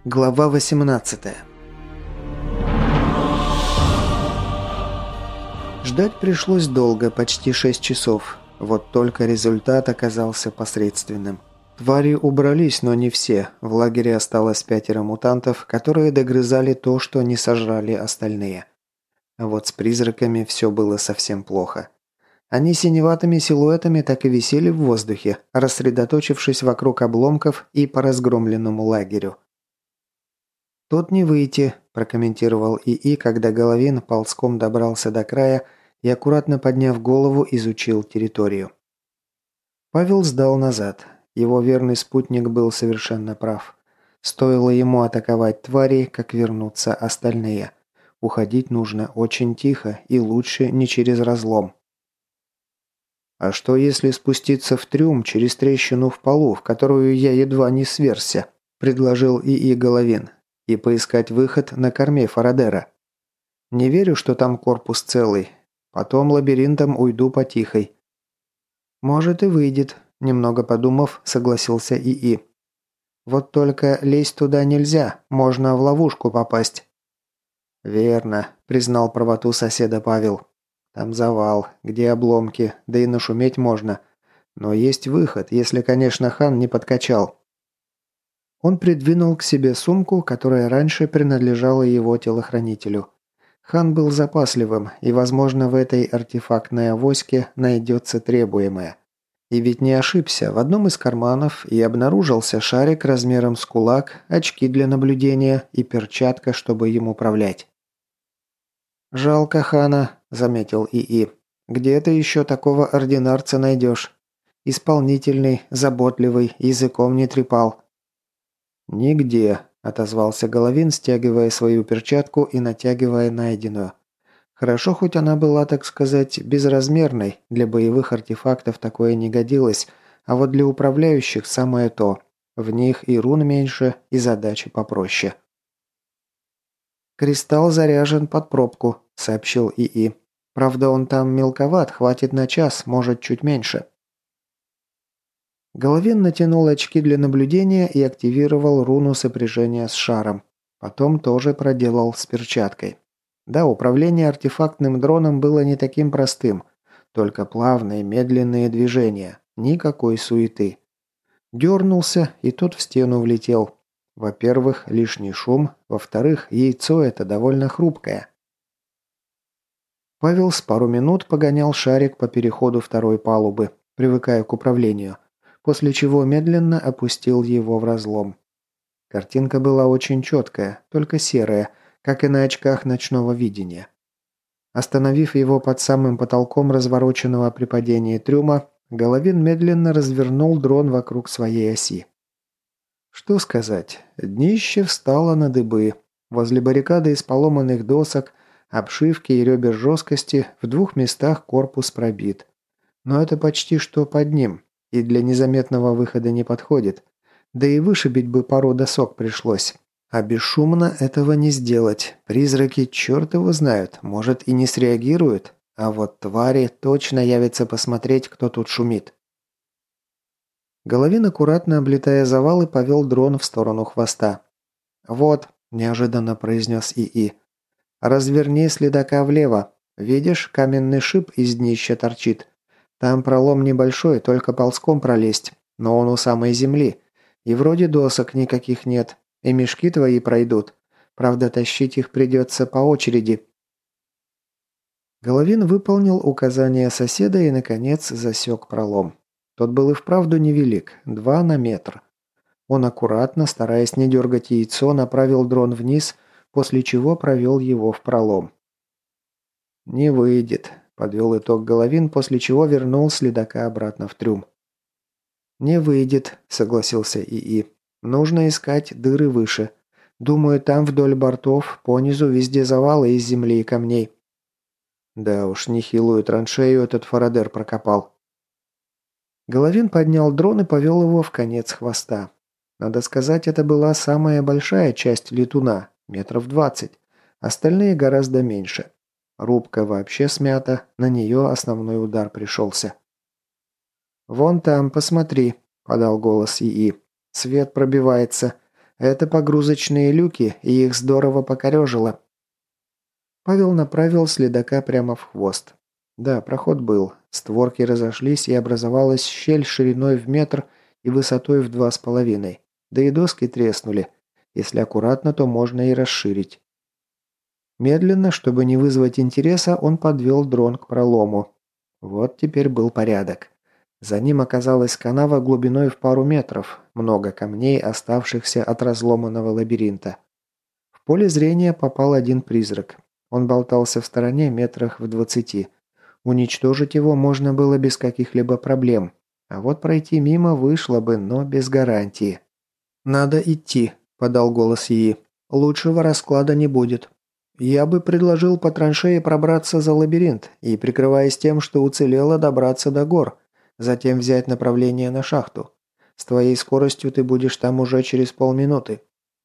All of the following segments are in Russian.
Глава 18. Ждать пришлось долго, почти 6 часов. Вот только результат оказался посредственным. Твари убрались, но не все. В лагере осталось 5 мутантов, которые догрызали то, что не сожрали остальные. А вот с призраками все было совсем плохо. Они синеватыми силуэтами так и висели в воздухе, рассредоточившись вокруг обломков и по разгромленному лагерю. «Тут не выйти», – прокомментировал ИИ, когда Головин ползком добрался до края и, аккуратно подняв голову, изучил территорию. Павел сдал назад. Его верный спутник был совершенно прав. Стоило ему атаковать тварей, как вернутся остальные. Уходить нужно очень тихо и лучше не через разлом. «А что если спуститься в трюм через трещину в полу, в которую я едва не сверзся?» – предложил ИИ Головин. «И поискать выход на корме Фарадера. Не верю, что там корпус целый. Потом лабиринтом уйду по тихой». «Может и выйдет», – немного подумав, согласился ИИ. «Вот только лезть туда нельзя, можно в ловушку попасть». «Верно», – признал правоту соседа Павел. «Там завал, где обломки, да и нашуметь можно. Но есть выход, если, конечно, хан не подкачал». Он придвинул к себе сумку, которая раньше принадлежала его телохранителю. Хан был запасливым, и, возможно, в этой артефактной авоське найдется требуемое. И ведь не ошибся, в одном из карманов и обнаружился шарик размером с кулак, очки для наблюдения и перчатка, чтобы им управлять. «Жалко хана», – заметил ИИ. «Где ты еще такого ординарца найдешь? Исполнительный, заботливый, языком не трепал». «Нигде», – отозвался Головин, стягивая свою перчатку и натягивая найденную. Хорошо, хоть она была, так сказать, безразмерной, для боевых артефактов такое не годилось, а вот для управляющих самое то. В них и рун меньше, и задачи попроще. «Кристалл заряжен под пробку», – сообщил ИИ. «Правда, он там мелковат, хватит на час, может, чуть меньше». Головин натянул очки для наблюдения и активировал руну сопряжения с шаром. Потом тоже проделал с перчаткой. Да, управление артефактным дроном было не таким простым. Только плавные, медленные движения. Никакой суеты. Дернулся, и тот в стену влетел. Во-первых, лишний шум. Во-вторых, яйцо это довольно хрупкое. Павел с пару минут погонял шарик по переходу второй палубы, привыкая к управлению, после чего медленно опустил его в разлом. Картинка была очень четкая, только серая, как и на очках ночного видения. Остановив его под самым потолком развороченного при падении трюма, Головин медленно развернул дрон вокруг своей оси. Что сказать, днище встало на дыбы. Возле баррикады из поломанных досок, обшивки и ребер жесткости в 2 местах корпус пробит. Но это почти что под ним, и для незаметного выхода не подходит. Да и вышибить бы пару досок пришлось. А бесшумно этого не сделать. Призраки черт его знают, может и не среагируют. А вот твари точно явятся посмотреть, кто тут шумит. Головин, аккуратно облетая завалы, повел дрон в сторону хвоста. «Вот», – неожиданно произнес ИИ, – «разверни следака влево. Видишь, каменный шип из днища торчит. Там пролом небольшой, только ползком пролезть, но он у самой земли. И вроде досок никаких нет, и мешки твои пройдут. Правда, тащить их придется по очереди». Головин выполнил указания соседа и, наконец, засек пролом. Тот был и вправду невелик, 2 на метр. Он аккуратно, стараясь не дергать яйцо, направил дрон вниз, после чего провел его в пролом. «Не выйдет», – подвел итог Головин, после чего вернул следака обратно в трюм. «Не выйдет», – согласился ИИ. «Нужно искать дыры выше. Думаю, там вдоль бортов, понизу везде завалы из земли и камней». Да уж, нехилую траншею этот Фарадер прокопал. Головин поднял дрон и повел его в конец хвоста. Надо сказать, это была самая большая часть летуна, метров 20. Остальные гораздо меньше. Рубка вообще смята, на нее основной удар пришелся. «Вон там, посмотри», – подал голос ИИ. «Свет пробивается. Это погрузочные люки, и их здорово покорежило». Павел направил следака прямо в хвост. Да, проход был. Створки разошлись, и образовалась щель шириной в метр и высотой в 2,5. Да и доски треснули. Если аккуратно, то можно и расширить. Медленно, чтобы не вызвать интереса, он подвел дрон к пролому. Вот теперь был порядок. За ним оказалась канава глубиной в пару метров, много камней, оставшихся от разломанного лабиринта. В поле зрения попал один призрак. Он болтался в стороне метрах в 20. Уничтожить его можно было без каких-либо проблем. А вот пройти мимо вышло бы, но без гарантии. «Надо идти», – подал голос Ии. «Лучшего расклада не будет. Я бы предложил по траншее пробраться за лабиринт и, прикрываясь тем, что уцелело, добраться до гор, затем взять направление на шахту. С твоей скоростью ты будешь там уже через полминуты».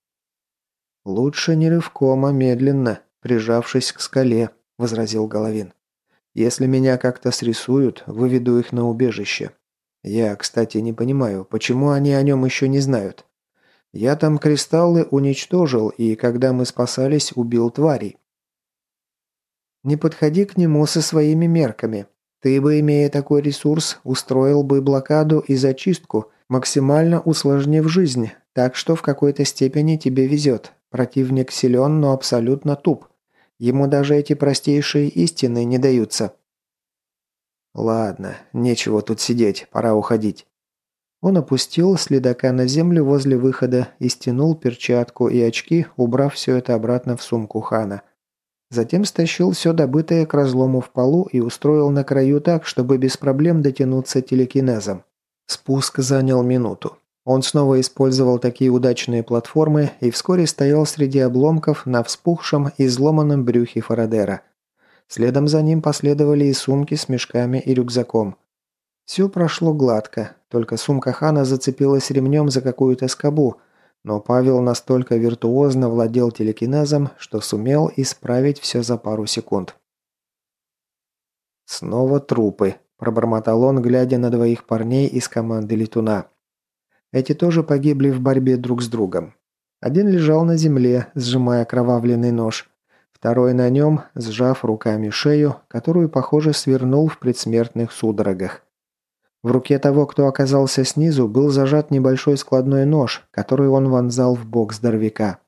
«Лучше не рывком, а медленно, прижавшись к скале», – возразил Головин. «Если меня как-то срисуют, выведу их на убежище. Я, кстати, не понимаю, почему они о нем еще не знают. Я там кристаллы уничтожил, и когда мы спасались, убил тварей». «Не подходи к нему со своими мерками. Ты бы, имея такой ресурс, устроил бы блокаду и зачистку, максимально усложнив жизнь, так что в какой-то степени тебе везет. Противник силен, но абсолютно туп. Ему даже эти простейшие истины не даются». «Ладно, нечего тут сидеть, пора уходить». Он опустил следака на землю возле выхода и стянул перчатку и очки, убрав все это обратно в сумку Хана. Затем стащил все добытое к разлому в полу и устроил на краю так, чтобы без проблем дотянуться телекинезом. Спуск занял минуту. Он снова использовал такие удачные платформы и вскоре стоял среди обломков на вспухшем и изломанном брюхе Фарадера. Следом за ним последовали и сумки с мешками и рюкзаком. Все прошло гладко, только сумка Хана зацепилась ремнем за какую-то скобу, но Павел настолько виртуозно владел телекинезом, что сумел исправить все за пару секунд. «Снова трупы», – пробормотал он, глядя на двоих парней из команды летуна. Эти тоже погибли в борьбе друг с другом. Один лежал на земле, сжимая окровавленный нож. Второй на нем, сжав руками шею, которую, похоже, свернул в предсмертных судорогах. В руке того, кто оказался снизу, был зажат небольшой складной нож, который он вонзал в бок здоровяка.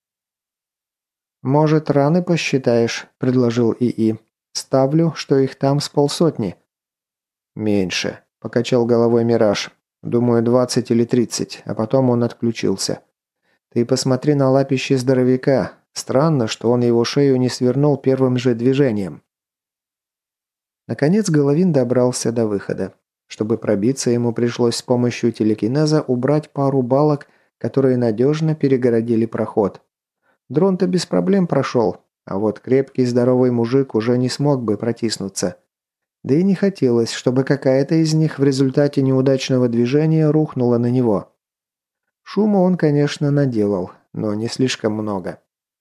«Может, раны посчитаешь?» – предложил ИИ. «Ставлю, что их там с полсотни». «Меньше», – покачал головой Мираж. «Думаю, 20 или 30, а потом он отключился. Ты посмотри на лапище здоровяка. Странно, что он его шею не свернул первым же движением». Наконец Головин добрался до выхода. Чтобы пробиться, ему пришлось с помощью телекинеза убрать пару балок, которые надежно перегородили проход. Дрон-то без проблем прошел, а вот крепкий здоровый мужик уже не смог бы протиснуться. Да и не хотелось, чтобы какая-то из них в результате неудачного движения рухнула на него. Шума он, конечно, наделал, но не слишком много.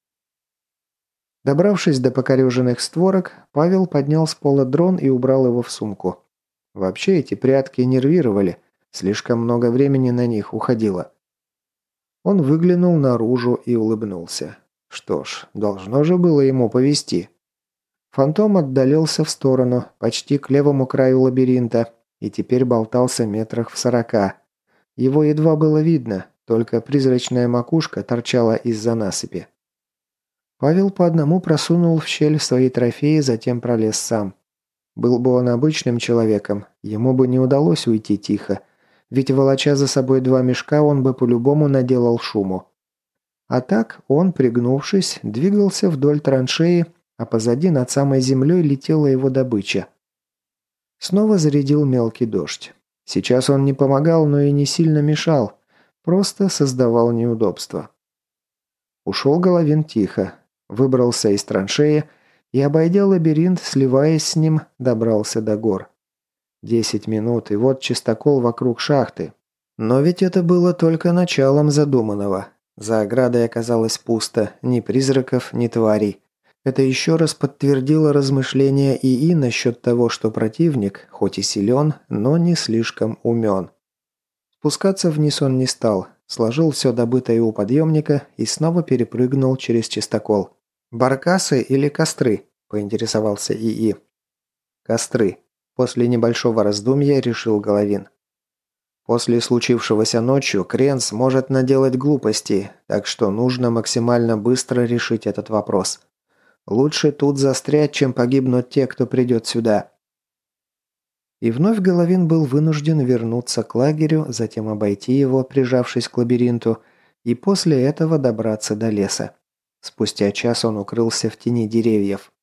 Добравшись до покореженных створок, Павел поднял с пола дрон и убрал его в сумку. Вообще эти прятки нервировали, слишком много времени на них уходило. Он выглянул наружу и улыбнулся. Что ж, должно же было ему повезти. Фантом отдалился в сторону, почти к левому краю лабиринта, и теперь болтался метрах в 40. Его едва было видно, только призрачная макушка торчала из-за насыпи. Павел по одному просунул в щель свои трофеи, затем пролез сам. Был бы он обычным человеком, ему бы не удалось уйти тихо, ведь, волоча за собой 2 мешка, он бы по-любому наделал шуму. А так он, пригнувшись, двигался вдоль траншеи, а позади над самой землей летела его добыча. Снова зарядил мелкий дождь. Сейчас он не помогал, но и не сильно мешал, просто создавал неудобства. Ушел Головин тихо, выбрался из траншеи и, обойдя лабиринт, сливаясь с ним, добрался до гор. 10 минут, и вот чистокол вокруг шахты. Но ведь это было только началом задуманного. За оградой оказалось пусто, ни призраков, ни тварей. Это еще раз подтвердило размышления ИИ насчет того, что противник, хоть и силен, но не слишком умен. Спускаться вниз он не стал. сложил все добытое у подъемника и снова перепрыгнул через чистокол. «Баркасы или костры?» – поинтересовался ИИ. «Костры», – после небольшого раздумья решил Головин. «После случившегося ночью Кренс может наделать глупостей, так что нужно максимально быстро решить этот вопрос. Лучше тут застрять, чем погибнут те, кто придет сюда». И вновь Головин был вынужден вернуться к лагерю, затем обойти его, прижавшись к лабиринту, и после этого добраться до леса. Спустя час он укрылся в тени деревьев.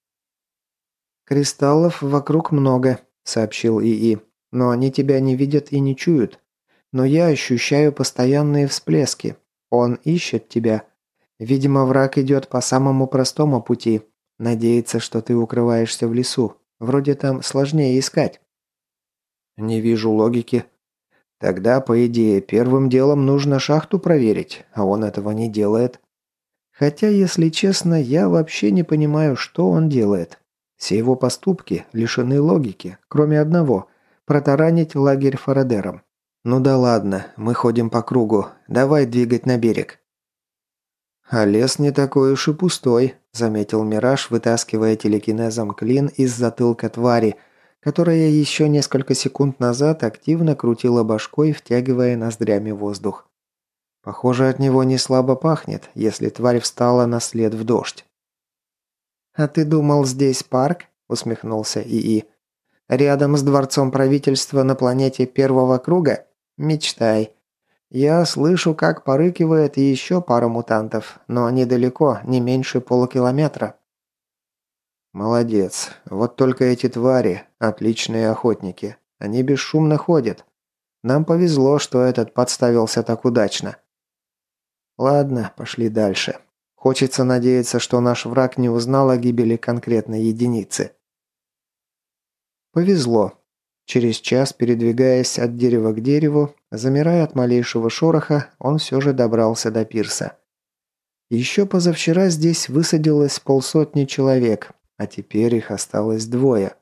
«Кристаллов вокруг много», — сообщил ИИ, — «но они тебя не видят и не чуют. Но я ощущаю постоянные всплески. Он ищет тебя. Видимо, враг идет по самому простому пути. Надеется, что ты укрываешься в лесу. Вроде там сложнее искать». «Не вижу логики». «Тогда, по идее, первым делом нужно шахту проверить, а он этого не делает. Хотя, если честно, я вообще не понимаю, что он делает. Все его поступки лишены логики, кроме одного – протаранить лагерь Фарадером. Ну да ладно, мы ходим по кругу, давай двигать на берег». «А лес не такой уж и пустой», – заметил Мираж, вытаскивая телекинезом клин из затылка твари, которая еще несколько секунд назад активно крутила башкой, втягивая ноздрями воздух. Похоже, от него не слабо пахнет, если тварь встала на след в дождь. «А ты думал, здесь парк?» – усмехнулся ИИ. «Рядом с дворцом правительства на планете первого круга? Мечтай. Я слышу, как порыкивает еще пара мутантов, но недалеко, не меньше полукилометра». «Молодец. Вот только эти твари – отличные охотники. Они бесшумно ходят. Нам повезло, что этот подставился так удачно». «Ладно, пошли дальше. Хочется надеяться, что наш враг не узнал о гибели конкретной единицы». Повезло. Через час, передвигаясь от дерева к дереву, замирая от малейшего шороха, он все же добрался до пирса. Еще позавчера здесь высадилось 50 человек, а теперь их осталось 2.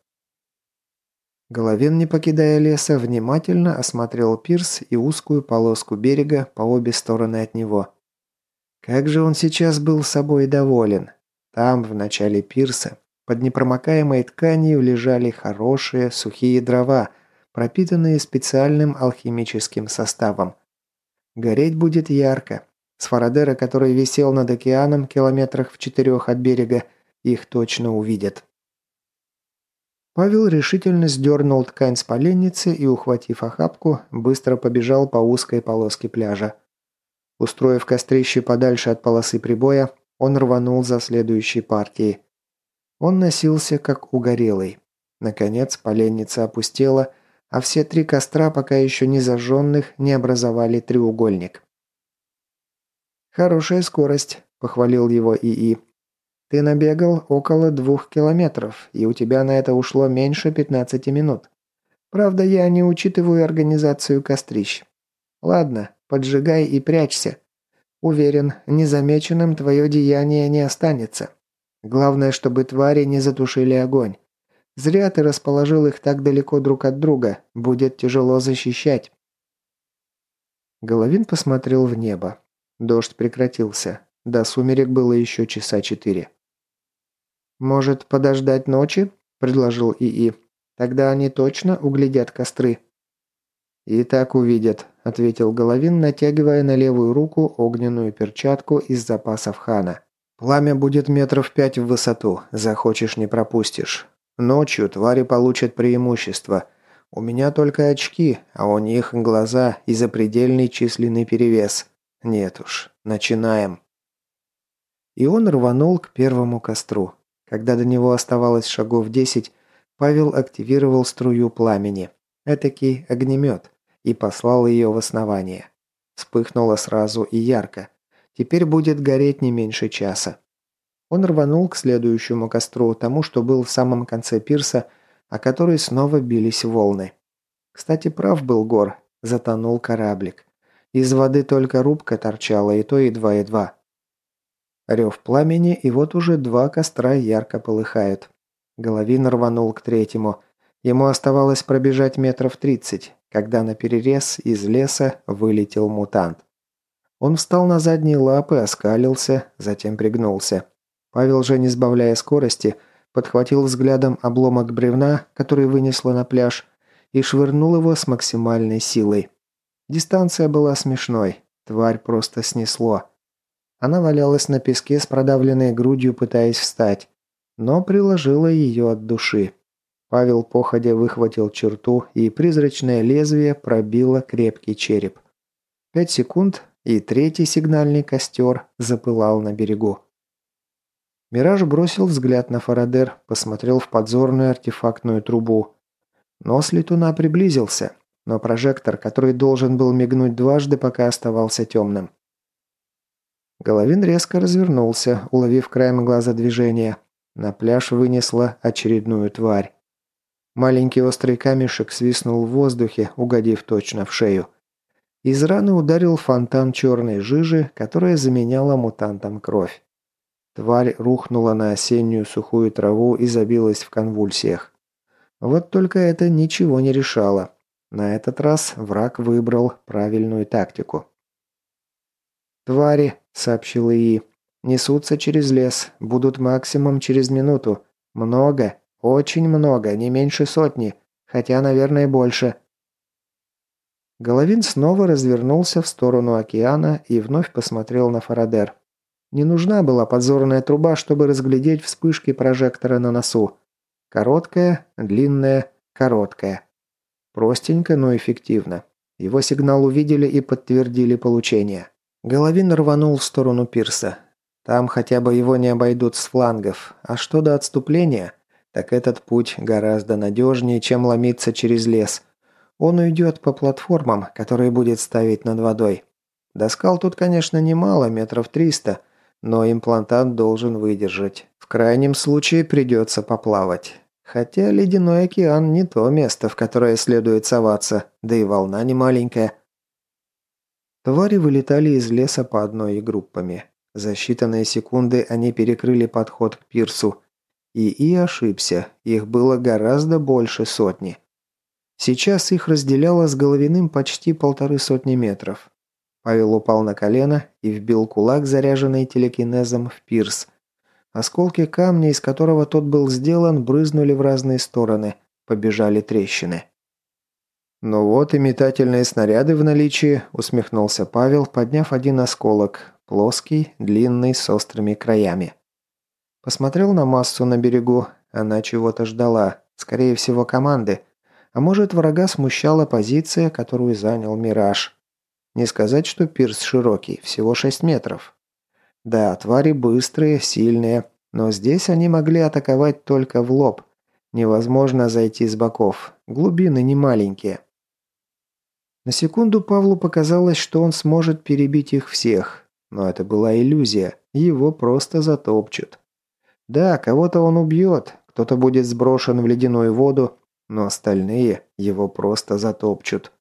Головин, не покидая леса, внимательно осмотрел пирс и узкую полоску берега по обе стороны от него. Как же он сейчас был собой доволен. Там, в начале пирса, под непромокаемой тканью лежали хорошие сухие дрова, пропитанные специальным алхимическим составом. Гореть будет ярко. С Фарадера, который висел над океаном километрах в 4 от берега, их точно увидят. Павел решительно сдернул ткань с поленницы и, ухватив охапку, быстро побежал по узкой полоске пляжа. Устроив кострище подальше от полосы прибоя, он рванул за следующей партией. Он носился, как угорелый. Наконец, поленница опустела, а все 3 костра, пока еще не зажженных, не образовали треугольник. «Хорошая скорость», – похвалил его ИИ. «Ты набегал около 2 километров, и у тебя на это ушло меньше 15 минут. Правда, я не учитываю организацию кострищ. Ладно, поджигай и прячься. Уверен, незамеченным твое деяние не останется. Главное, чтобы твари не затушили огонь. Зря ты расположил их так далеко друг от друга. Будет тяжело защищать». Головин посмотрел в небо. Дождь прекратился. До сумерек было еще часа 4. «Может, подождать ночи?» – предложил ИИ. «Тогда они точно углядят костры». «И так увидят», – ответил Головин, натягивая на левую руку огненную перчатку из запасов хана. «Пламя будет 5 метров в высоту. Захочешь – не пропустишь. Ночью твари получат преимущество. У меня только очки, а у них глаза и запредельный численный перевес. Нет уж, начинаем». И он рванул к первому костру. Когда до него оставалось шагов 10, Павел активировал струю пламени. Этакий огнемет. И послал ее в основание. Вспыхнуло сразу и ярко. Теперь будет гореть не меньше часа. Он рванул к следующему костру, тому, что был в самом конце пирса, о который снова бились волны. Кстати, прав был Гор. Затонул кораблик. Из воды только рубка торчала, и то едва-едва. Рев пламени, и вот уже 2 костра ярко полыхают. Головин рванул к 3-му. Ему оставалось пробежать 30 метров, когда наперерез из леса вылетел мутант. Он встал на задние лапы, оскалился, затем пригнулся. Павел же, не сбавляя скорости, подхватил взглядом обломок бревна, который вынесло на пляж, и швырнул его с максимальной силой. Дистанция была смешной. Тварь просто снесло. Она валялась на песке с продавленной грудью, пытаясь встать, но приложила ее от души. Павел походя выхватил черту, и призрачное лезвие пробило крепкий череп. 5 секунд, и третий сигнальный костер запылал на берегу. Мираж бросил взгляд на Фарадер, посмотрел в подзорную артефактную трубу. Нос летуна приблизился, но прожектор, который должен был мигнуть дважды, пока оставался темным. Головин резко развернулся, уловив краем глаза движение. На пляж вынесла очередную тварь. Маленький острый камешек свистнул в воздухе, угодив точно в шею. Из раны ударил фонтан черной жижи, которая заменяла мутантам кровь. Тварь рухнула на осеннюю сухую траву и забилась в конвульсиях. Вот только это ничего не решало. На этот раз враг выбрал правильную тактику. «Твари», — сообщил ИИ, — «несутся через лес, будут максимум через минуту. Много, очень много, не меньше 100, хотя, наверное, больше». Головин снова развернулся в сторону океана и вновь посмотрел на Фарадер. Не нужна была подзорная труба, чтобы разглядеть вспышки прожектора на носу. Короткая, длинная, короткая. Простенько, но эффективно. Его сигнал увидели и подтвердили получение. Головин рванул в сторону пирса. Там хотя бы его не обойдут с флангов. А что до отступления, так этот путь гораздо надежнее, чем ломиться через лес. Он уйдет по платформам, которые будет ставить над водой. До скал тут, конечно, немало, метров 300, но имплантат должен выдержать. В крайнем случае придется поплавать. Хотя ледяной океан не то место, в которое следует соваться, да и волна не маленькая. Твари вылетали из леса по одной и группами. За считанные секунды они перекрыли подход к пирсу. И ошибся, их было гораздо больше 100. Сейчас их разделяло с Головиным почти 150 метров. Павел упал на колено и вбил кулак, заряженный телекинезом, в пирс. Осколки камня, из которого тот был сделан, брызнули в разные стороны, побежали трещины. «Ну вот и метательные снаряды в наличии», — усмехнулся Павел, подняв один осколок, плоский, длинный, с острыми краями. Посмотрел на массу на берегу, она чего-то ждала, скорее всего команды, а может врага смущала позиция, которую занял «Мираж». Не сказать, что пирс широкий, всего 6 метров. Да, твари быстрые, сильные, но здесь они могли атаковать только в лоб. Невозможно зайти с боков, глубины не маленькие. На секунду Павлу показалось, что он сможет перебить их всех, но это была иллюзия, его просто затопчут. Да, кого-то он убьет, кто-то будет сброшен в ледяную воду, но остальные его просто затопчут.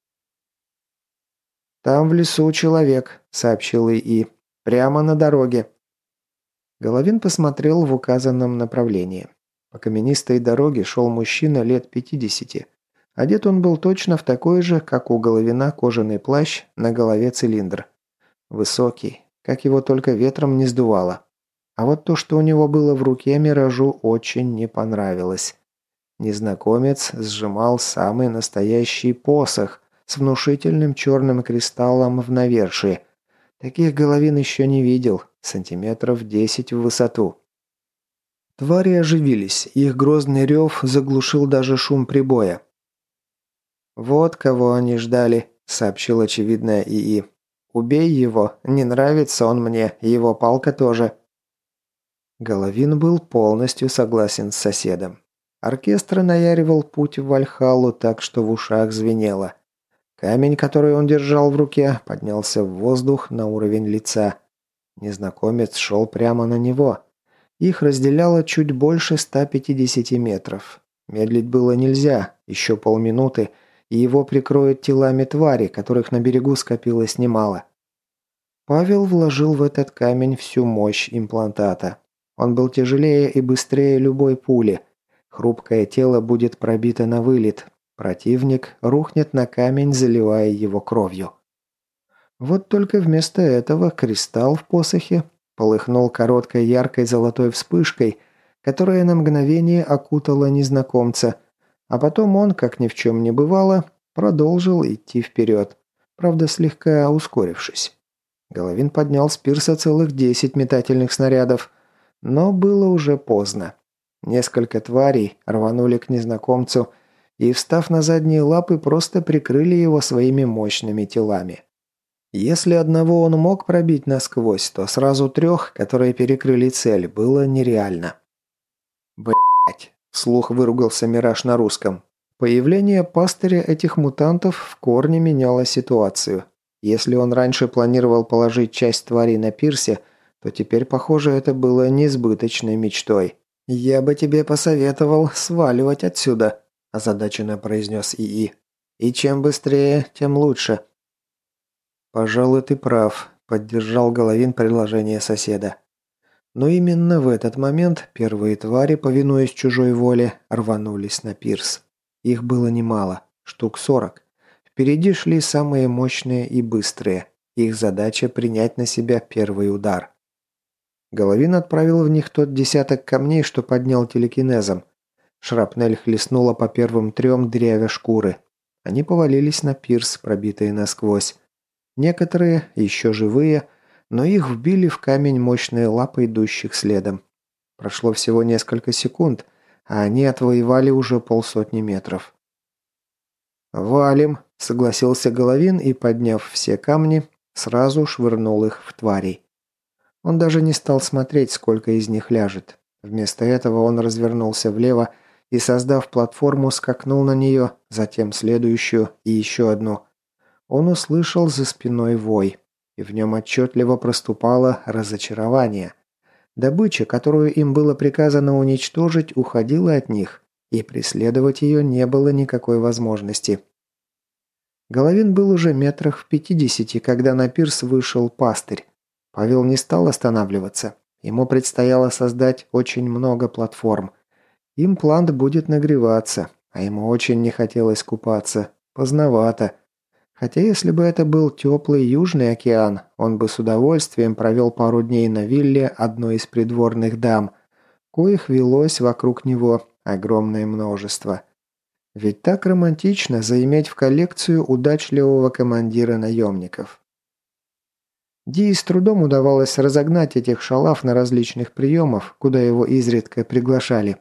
«Там в лесу человек», — сообщил ИИ. «Прямо на дороге». Головин посмотрел в указанном направлении. По каменистой дороге шел мужчина лет 50. Одет он был точно в такой же, как у Головина, кожаный плащ, на голове цилиндр. Высокий, как его только ветром не сдувало. А вот то, что у него было в руке, Миражу очень не понравилось. Незнакомец сжимал самый настоящий посох с внушительным черным кристаллом в навершии. Таких Головин еще не видел, сантиметров 10 в высоту. Твари оживились, их грозный рев заглушил даже шум прибоя. «Вот кого они ждали», — сообщил очевидное ИИ. «Убей его, не нравится он мне, его палка тоже». Головин был полностью согласен с соседом. Оркестр наяривал путь в Вальхаллу так, что в ушах звенело. Камень, который он держал в руке, поднялся в воздух на уровень лица. Незнакомец шел прямо на него. Их разделяло чуть больше 150 метров. Медлить было нельзя, еще полминуты, и его прикроют телами твари, которых на берегу скопилось немало. Павел вложил в этот камень всю мощь имплантата. Он был тяжелее и быстрее любой пули. Хрупкое тело будет пробито на вылет. Противник рухнет на камень, заливая его кровью. Вот только вместо этого кристалл в посохе полыхнул короткой яркой золотой вспышкой, которая на мгновение окутала незнакомца, а потом он, как ни в чем не бывало, продолжил идти вперед, правда слегка ускорившись. Головин поднял с пирса целых 10 метательных снарядов, но было уже поздно. Несколько тварей рванули к незнакомцу и, встав на задние лапы, просто прикрыли его своими мощными телами. Если одного он мог пробить насквозь, то сразу 3, которые перекрыли цель, было нереально. «Блядь!» – вслух выругался Мираж на русском. Появление пастыря этих мутантов в корне меняло ситуацию. Если он раньше планировал положить часть тварей на пирсе, то теперь, похоже, это было несбыточной мечтой. «Я бы тебе посоветовал сваливать отсюда», – озадаченно произнес ИИ. «И чем быстрее, тем лучше». «Пожалуй, ты прав», – поддержал Головин предложение соседа. Но именно в этот момент первые твари, повинуясь чужой воле, рванулись на пирс. Их было немало, штук 40. Впереди шли самые мощные и быстрые. Их задача принять на себя первый удар. Головин отправил в них тот десяток камней, что поднял телекинезом. Шрапнель хлестнула по первым 3, дырявя шкуры. Они повалились на пирс, пробитые насквозь. Некоторые, еще живые, но их вбили в камень мощные лапы идущих следом. Прошло всего несколько секунд, а они отвоевали уже 50 метров. «Валим», — согласился Головин и, подняв все камни, сразу швырнул их в тварей. Он даже не стал смотреть, сколько из них ляжет. Вместо этого он развернулся влево и, создав платформу, скакнул на нее, затем следующую и еще одну. Он услышал за спиной вой, и в нем отчетливо проступало разочарование. Добыча, которую им было приказано уничтожить, уходила от них, и преследовать ее не было никакой возможности. Головин был уже метрах в 50, когда на пирс вышел пастырь. Павел не стал останавливаться. Ему предстояло создать очень много платформ. Имплант будет нагреваться, а ему очень не хотелось купаться. Поздновато. Хотя если бы это был теплый Южный океан, он бы с удовольствием провел пару дней на вилле одной из придворных дам, коих велось вокруг него огромное множество. Ведь так романтично заиметь в коллекцию удачливого командира наемников. Ди с трудом удавалось разогнать этих шалав на различных приемах, куда его изредка приглашали.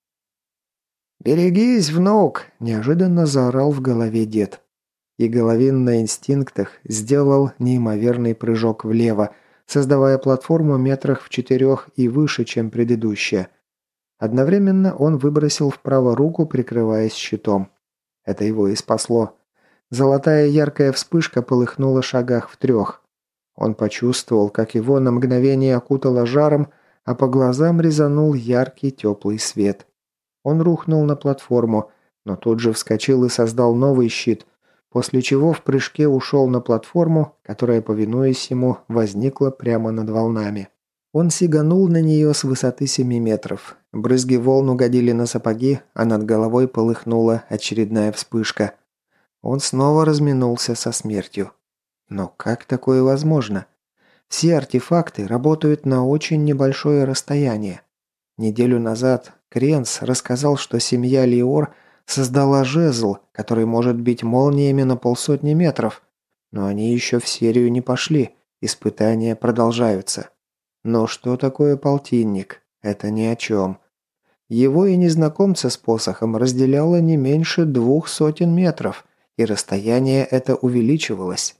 «Берегись, внук!» – неожиданно заорал в голове дед. И Головин на инстинктах сделал неимоверный прыжок влево, создавая платформу метрах в 4 и выше, чем предыдущая. Одновременно он выбросил вправо руку, прикрываясь щитом. Это его и спасло. Золотая яркая вспышка полыхнула шагах в 3. Он почувствовал, как его на мгновение окутало жаром, а по глазам резанул яркий теплый свет. Он рухнул на платформу, но тут же вскочил и создал новый щит, после чего в прыжке ушел на платформу, которая, повинуясь ему, возникла прямо над волнами. Он сиганул на нее с высоты 7 метров. Брызги волн угодили на сапоги, а над головой полыхнула очередная вспышка. Он снова разминулся со смертью. Но как такое возможно? Все артефакты работают на очень небольшое расстояние. Неделю назад Кренс рассказал, что семья Лиор создала жезл, который может бить молниями на 50 метров. Но они еще в серию не пошли, испытания продолжаются. Но что такое полтинник? Это ни о чем. Его и незнакомца с посохом разделяло не меньше 200 метров, и расстояние это увеличивалось.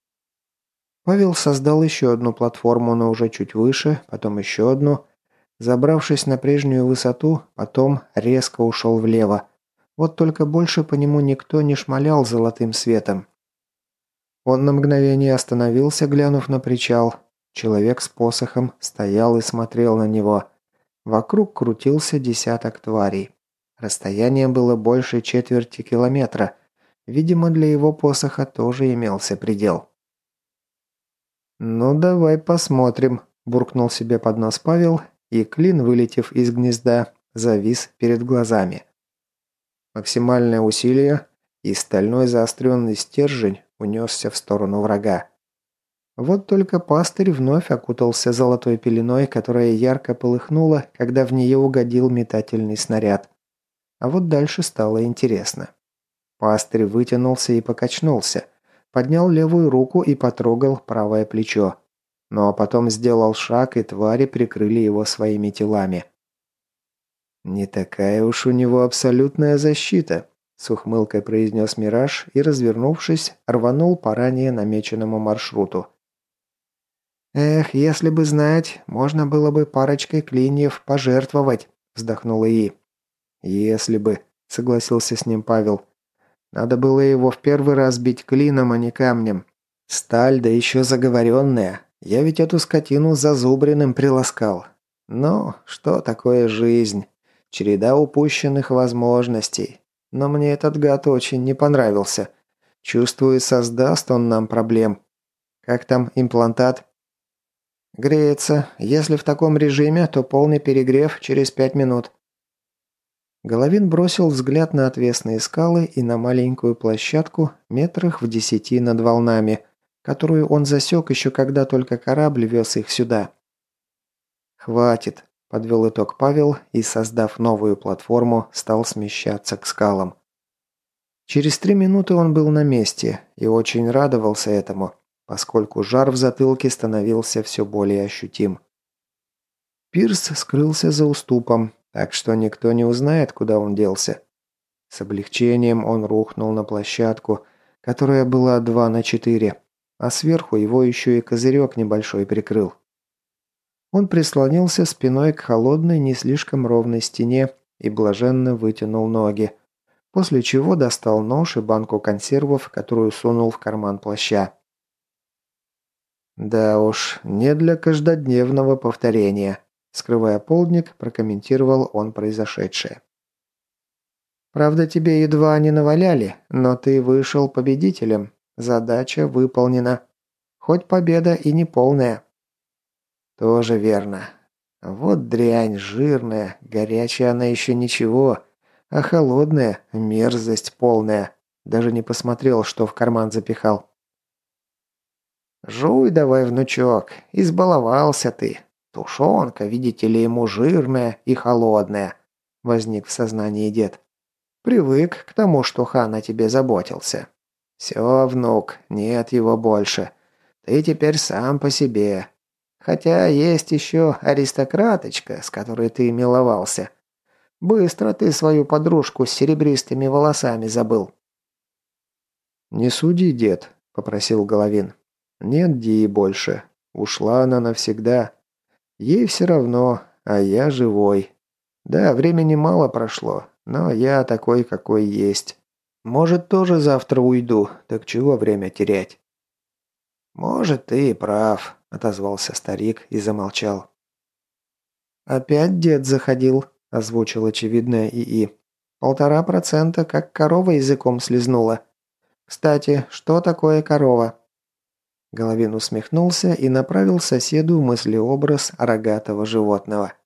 Павел создал еще одну платформу, но уже чуть выше, потом еще одну. Забравшись на прежнюю высоту, потом резко ушел влево. Вот только больше по нему никто не шмалял золотым светом. Он на мгновение остановился, глянув на причал. Человек с посохом стоял и смотрел на него. Вокруг крутился десяток тварей. Расстояние было больше четверти километра. Видимо, для его посоха тоже имелся предел. «Ну, давай посмотрим», – буркнул себе под нос Павел, и клин, вылетев из гнезда, завис перед глазами. Максимальное усилие, и стальной заостренный стержень унесся в сторону врага. Вот только пастырь вновь окутался золотой пеленой, которая ярко полыхнула, когда в нее угодил метательный снаряд. А вот дальше стало интересно. Пастырь вытянулся и покачнулся, поднял левую руку и потрогал правое плечо. Но потом сделал шаг, и твари прикрыли его своими телами. «Не такая уж у него абсолютная защита», – с ухмылкой произнес Мираж и, развернувшись, рванул по ранее намеченному маршруту. «Эх, если бы знать, можно было бы парочкой клиньев пожертвовать», – вздохнула И. «Если бы», – согласился с ним Павел. «Надо было его в первый раз бить клином, а не камнем. Сталь, да еще заговоренная. Я ведь эту скотину зазубренным приласкал. Ну, что такое жизнь? Череда упущенных возможностей. Но мне этот гад очень не понравился. Чувствую, создаст он нам проблем. Как там имплантат?» «Греется. Если в таком режиме, то полный перегрев через 5 минут». Головин бросил взгляд на отвесные скалы и на маленькую площадку метрах в 10 над волнами, которую он засек еще когда только корабль вез их сюда. «Хватит», – подвел итог Павел и, создав новую платформу, стал смещаться к скалам. Через 3 минуты он был на месте и очень радовался этому, поскольку жар в затылке становился все более ощутим. Пирс скрылся за уступом, так что никто не узнает, куда он делся. С облегчением он рухнул на площадку, которая была 2 на 4, а сверху его еще и козырек небольшой прикрыл. Он прислонился спиной к холодной, не слишком ровной стене и блаженно вытянул ноги, после чего достал нож и банку консервов, которую сунул в карман плаща. «Да уж, не для каждодневного повторения», – скрывая полдник, прокомментировал он произошедшее. «Правда, тебе едва не наваляли, но ты вышел победителем. Задача выполнена. Хоть победа и не полная». «Тоже верно. Вот дрянь жирная, горячая она еще ничего, а холодная – мерзость полная. Даже не посмотрел, что в карман запихал». «Жуй давай, внучок, избаловался ты. Тушенка, видите ли, ему жирная и холодная», – возник в сознании дед. «Привык к тому, что хан о тебе заботился. Все, внук, нет его больше. Ты теперь сам по себе. Хотя есть еще аристократочка, с которой ты миловался. Быстро ты свою подружку с серебристыми волосами забыл». «Не суди, дед», – попросил Головин. «Нет Дии больше. Ушла она навсегда. Ей все равно, а я живой. Да, времени мало прошло, но я такой, какой есть. Может, тоже завтра уйду, так чего время терять?» «Может, ты и прав», – отозвался старик и замолчал. «Опять дед заходил», – озвучил очевидное ИИ. 1,5%, как корова языком слезнула. Кстати, что такое корова?» Головин усмехнулся и направил соседу мыслеобраз рогатого животного.